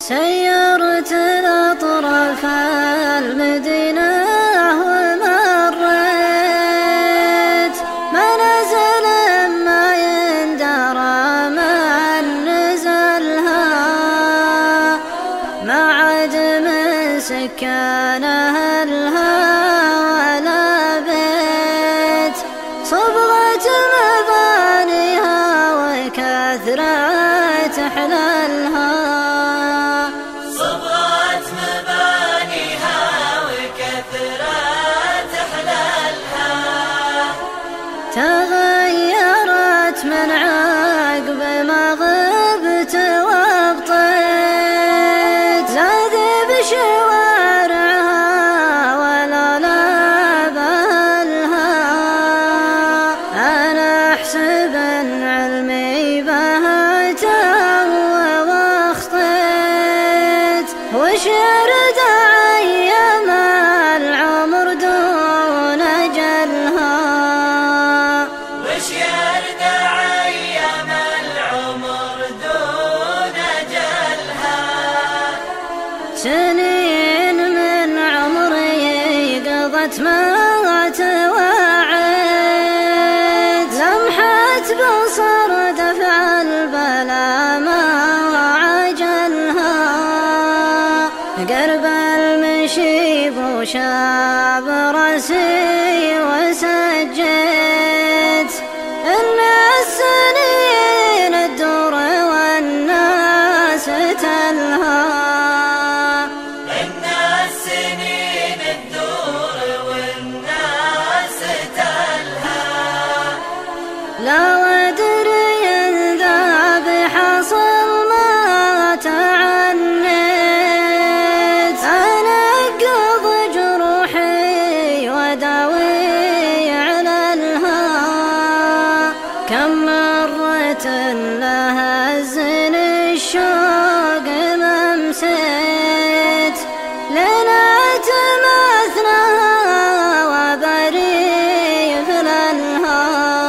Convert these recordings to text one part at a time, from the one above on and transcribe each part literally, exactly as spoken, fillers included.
سيرت الأطراف المدينة ومريت ما نزل ما يندرى من نزلها ما عاد من سكان أهلها ولا بيت صبغت مبانيها وكثرت أحلالها تغيرت من عقب ما غبت وابطيت زادي بشوارعها ولا لا بأهلها أنا أحسب أن علمي بهت واخطيت وش يرد أيام العمر دون أجلها سنين من عمري قضت ما توعيت لمحت بصر دفع البلا ما عجلها قرب المشيب وشاب راسي وسجيت إن السنين الدور والناس تلها لا ودري ذا بحصل ما تعنيت أنقض جروحي وداوي عللها كم مرة لها الزن الشوق ممسيت لنا تماثلها وبري فللها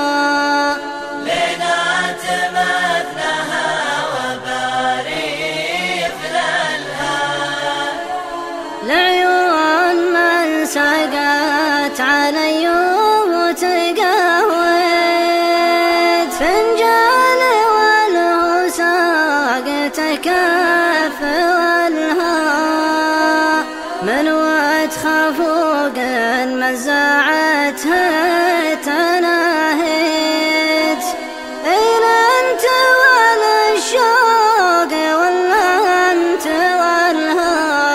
لعيون من سقت علي وتقهويت فنجان وله ساقت كف والها من وادخى فوق مزعتها تناهيت أين أنت ولا الشوق ولا أنت والها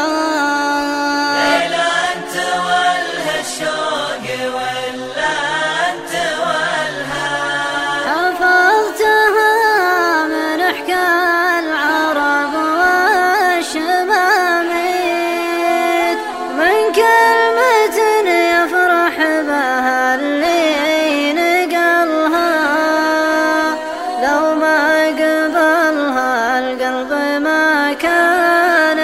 حفظتها من حكى العرب والشماميت من كلمة يفرح بها اللي نقلها لو ما قبلها القلب ما كان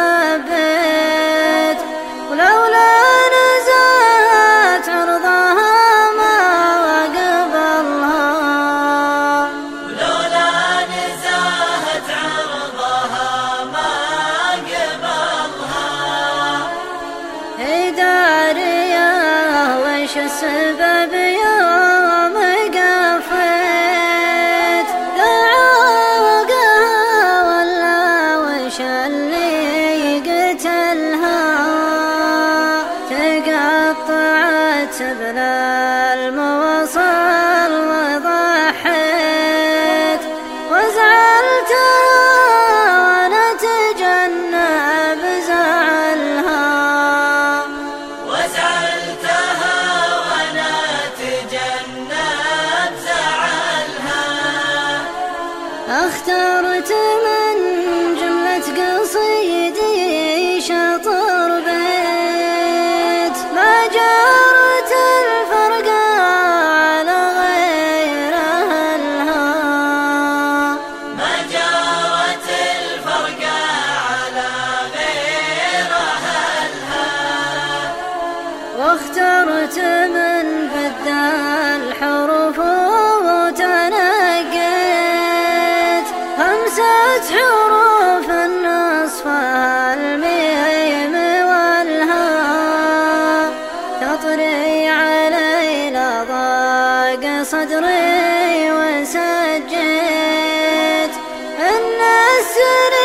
حبيت ولولا نزهت عرضها ما قبلها ولولا نزهت عرضها ما قبلها هدارية وش السبب يوم قفيت ذعوقها ولا وش اللي قتلها تقطعت بلا الموصل وضحيت وزعلتها وانا تجنب زعلها وزعلتها وانا تجنب زعلها اخترت من جملة قصيدي شطر بيت ما جارت صدري وسجيت أن السر